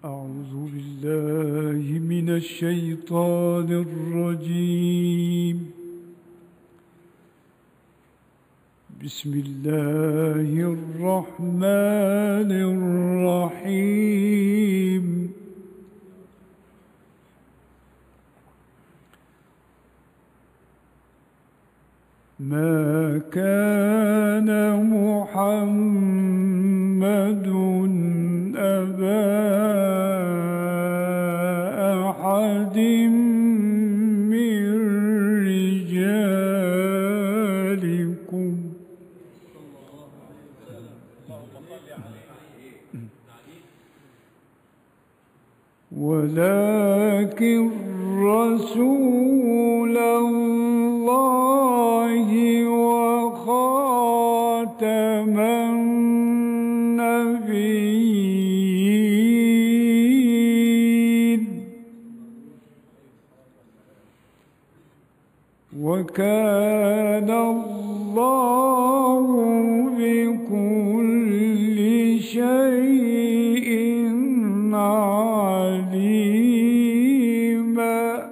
أعوذ بالله من الشيطان الرجيم. بسم الله الرحمن الرحيم. ما كان محمد أبا أحد من رجالكم ولكن رسول الله وخاتم النبيين وكان الله بكل شيء عليما.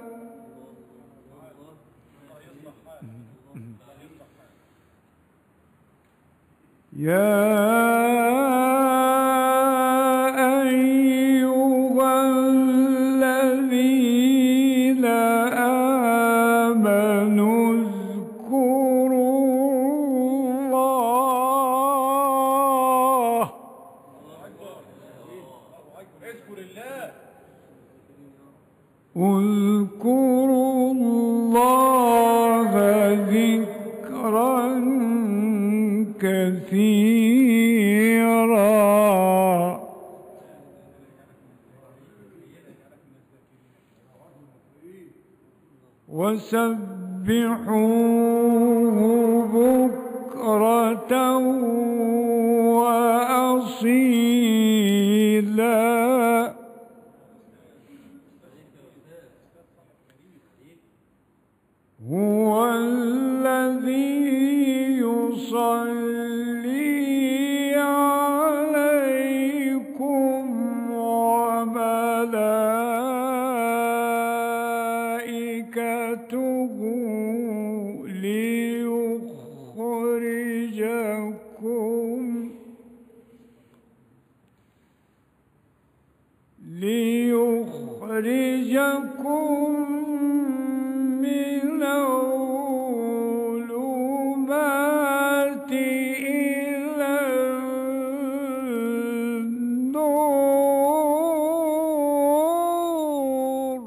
يا أيها الذين آمنوا اذكروا الله ذكرا كثيرا وسبحوه بكرة وأصيلا. هو الذي يصلي عليكم وملائكته ليخرجكم من الظلمات إلى النور.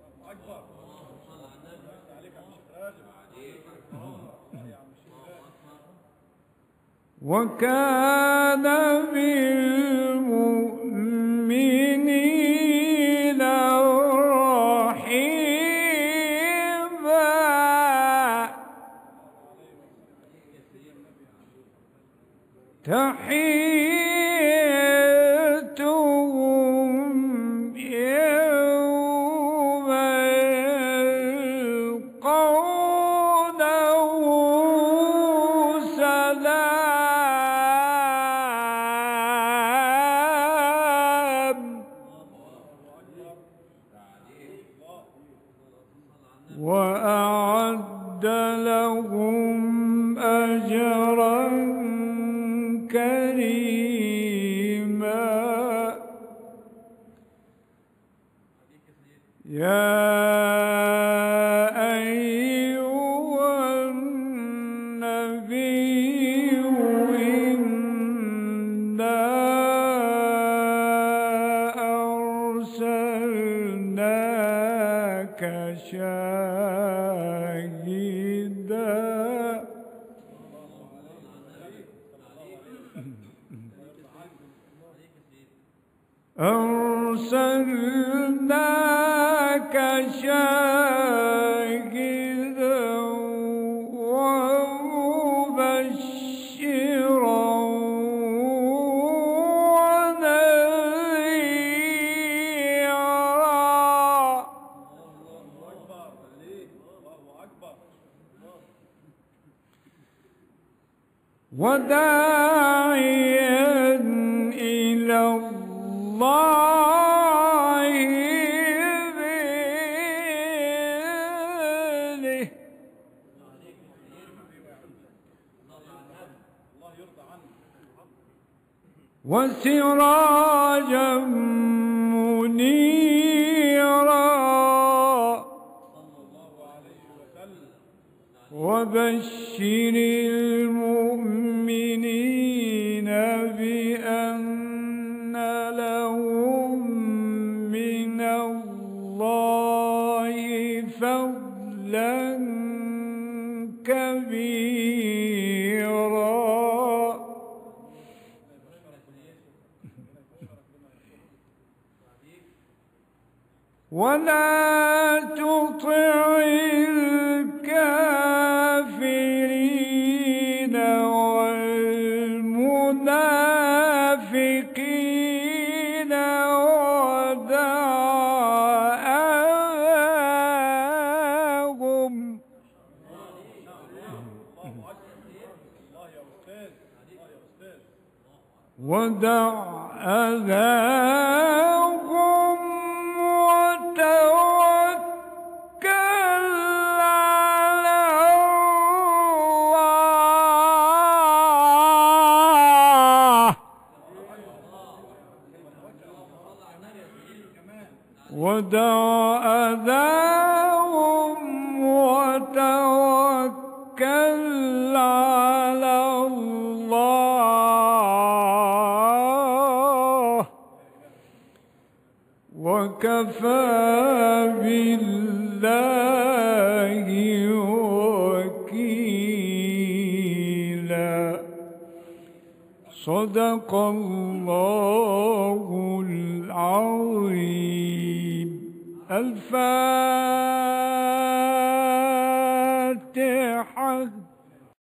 وكان بالمؤمنين رحيما. تحيتهم يوم يلقونه سلام وأعد لهم أجرا كريما. يا أيها النبي إنا أرسلناك شاهدا أرسلناك شاهدا ومبشرا ونذيرا وداعيا إلى الله وسراجا منيرا وبشر المؤمنين بأن لهم من الله فضلا كبيرا. ولا تطع الكافرين والمنافقين ودع أذاهم وتوكل على الله. ودع أذاهم وتوكل على الله وكفى بالله وكيلا. صدق الله العظيم. الفاتحة.